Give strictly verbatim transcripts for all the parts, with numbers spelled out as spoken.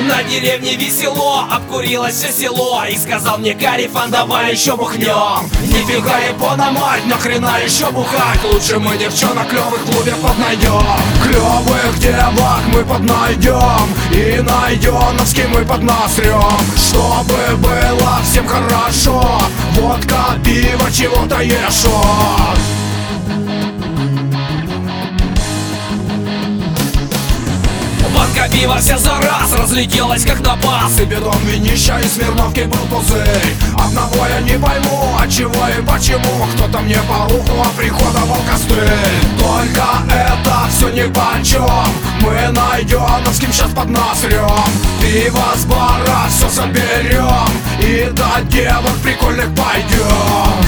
На деревне весело, обкурилось все село. И сказал мне Гарифан, давай еще бухнем. Нифига Япона мать, нахрена еще бухать? Лучше мы девчонок клевых клубе поднайдем. Клевых девок мы поднайдем, и найденовски мы поднасрем. Чтобы было всем хорошо, водка, пиво, чего-то еще. Банка пива вся за раз разлетелась как на бас. И бедом винища и Смирновки был пузырь. Одного я не пойму, от чего и почему кто-то мне по уху оприходовал костыль. Только это все нипочем, мы найденовским сейчас поднасрем. Пиво с бара все соберем, и до девок прикольных пойдем.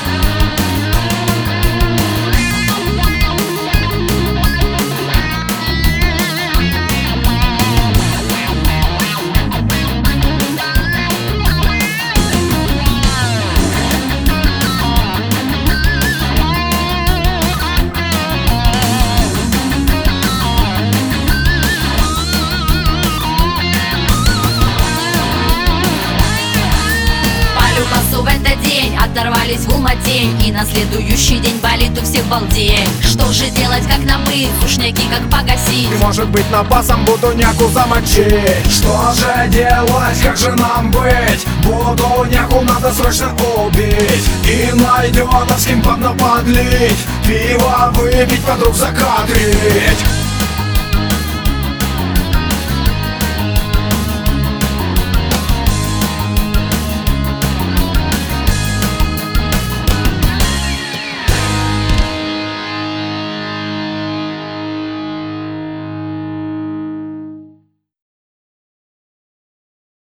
Оторвались в Алматень, и на следующий день болит у всех балдей. Что же делать, как намыть, сушняки как погасить? И может быть напасом буду няку замочить. Что же делать, как же нам быть? Буду няку надо срочно убить, и найденовским поднаподлить, пиво выпить, подруг закадрить.